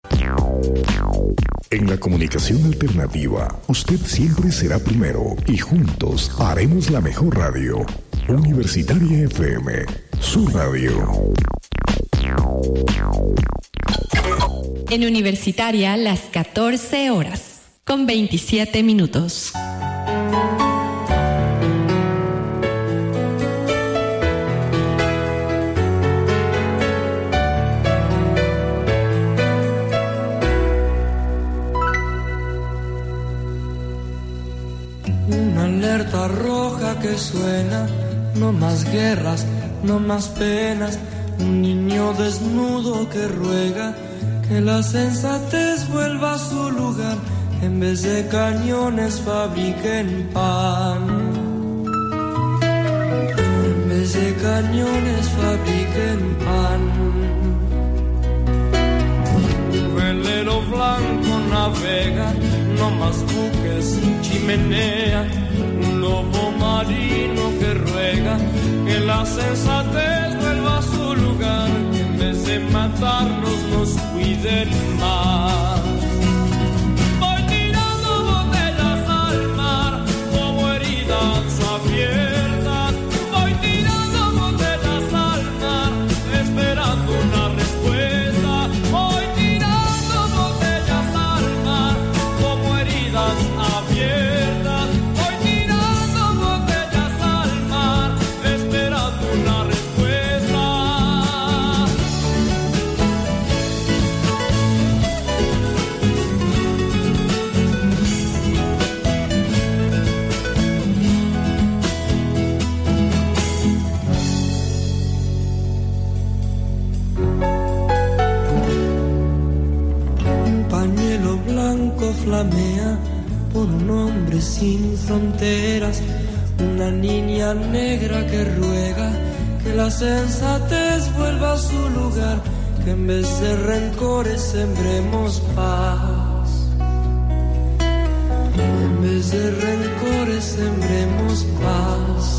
En la comunicación alternativa, usted siempre será primero y juntos haremos la mejor radio. Universitaria FM, su radio. En Universitaria, las 14 horas, con 27 minutos. Una alerta roja que suena, no más guerras, no más penas. Un niño desnudo que ruega que la sensatez vuelva a su lugar, que en vez de cañones fabriquen pan. En vez de cañones fabriquen pan. Un velero blanco navega, no más buques sin chimenea. Un lobo marino que ruega que la sensatez vuelva a su lugar, que en vez de matarnos nos cuiden más. Voy tirando botellas al mar como heridas abiertas. Voy tirando botellas al mar esperando una respuesta. Voy tirando botellas al mar como heridas abiertas. Voy tirando botellas al mar esperando una respuesta. Un pañuelo blanco flamea por un hombre sin fronteras. Una niña negra que ruega que la sensatez vuelva a su lugar, que en vez de rencores sembremos paz. En vez de rencores sembremos paz.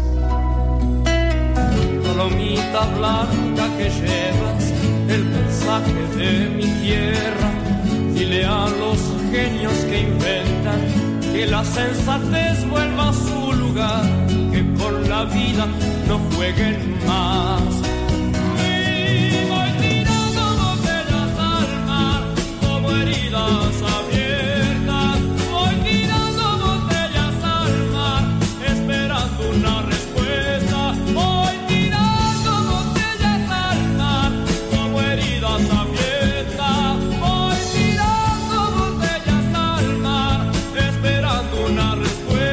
Palomita blanca que llevas el mensaje de mi tierra, dile a los genios que inventan que la sensatez vuelva a su lugar, que con la vida no jueguen más. Y voy tirando botellas al mar como heridas abiertas. Voy tirando botellas al mar esperando una respuesta. Voy tirando botellas al mar como heridas abiertas. Voy tirando botellas al mar esperando una respuesta.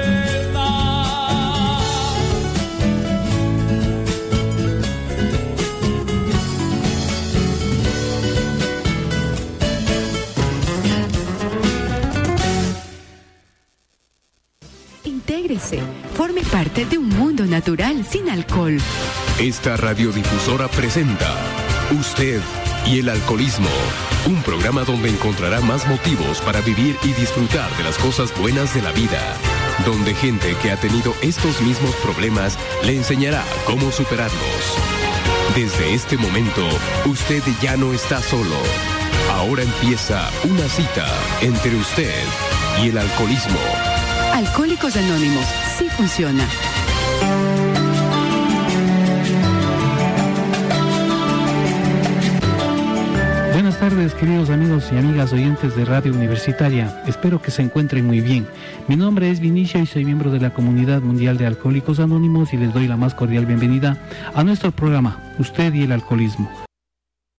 Intégrese, forme parte de un mundo natural sin alcohol. Esta radiodifusora presenta Usted y el alcoholismo, un programa donde encontrará más motivos para vivir y disfrutar de las cosas buenas de la vida, donde gente que ha tenido estos mismos problemas le enseñará cómo superarlos. Desde este momento, usted ya no está solo. Ahora empieza una cita entre usted y el alcoholismo. Alcohólicos Anónimos, sí funciona. Buenas tardes, queridos amigos y amigas oyentes de Radio Universitaria. Espero que se encuentren muy bien. Mi nombre es Vinicio y soy miembro de la Comunidad Mundial de Alcohólicos Anónimos y les doy la más cordial bienvenida a nuestro programa, Usted y el alcoholismo.